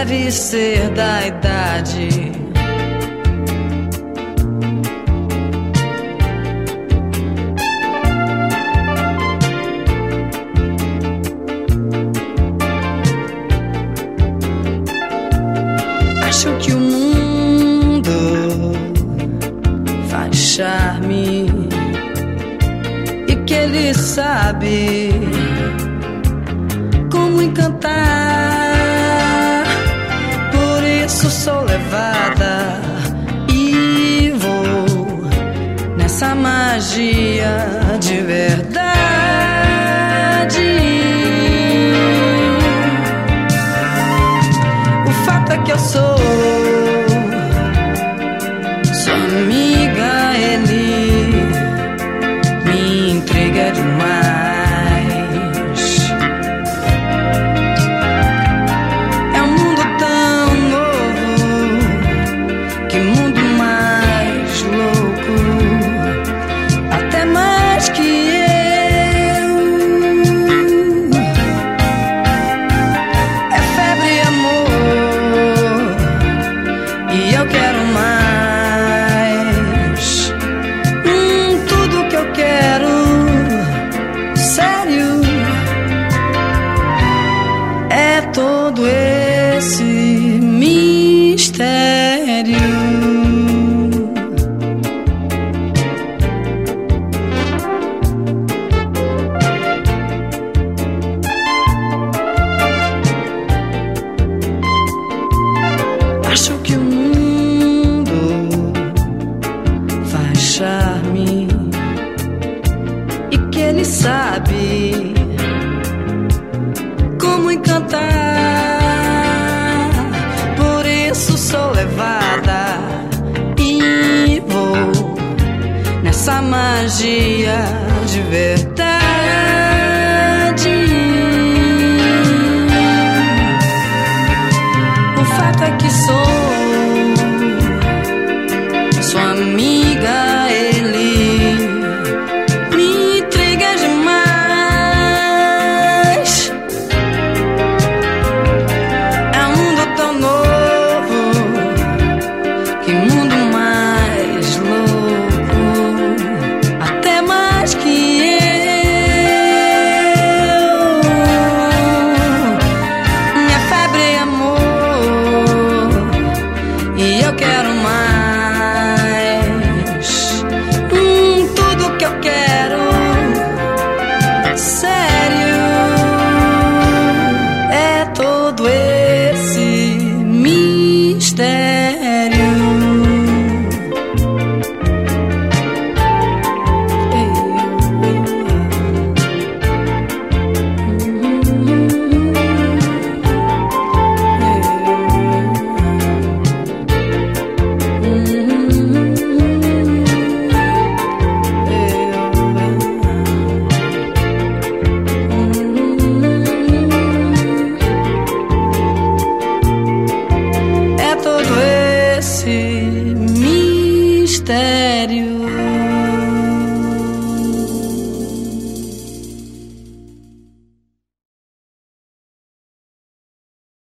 deve ser da idade. Acho que o mundo faz charme e que ele sabe como encantar. Por isso sou levada e vou nessa magia de verdade. O fato é que eu sou sua amiga, ele me intriga demais. É um mundo tão novo, que mundo mais louco, até mais que eu. É febre e amor, e eu quero mais. Tudo que eu quero, sério, é todo esse mistério. Acho que o mundo faz charme e que ele sabe como encantar. Por isso sou levada e vou nessa magia de verdade. O fato é que sou sua amiga, ele me intriga demais. É um mundo tão novo, que mundo mais louco, até mais que eu. Minha febre é amor, e eu quero mais. Tudo que eu quero, sério, é todo esse mistério. É todo esse mistério.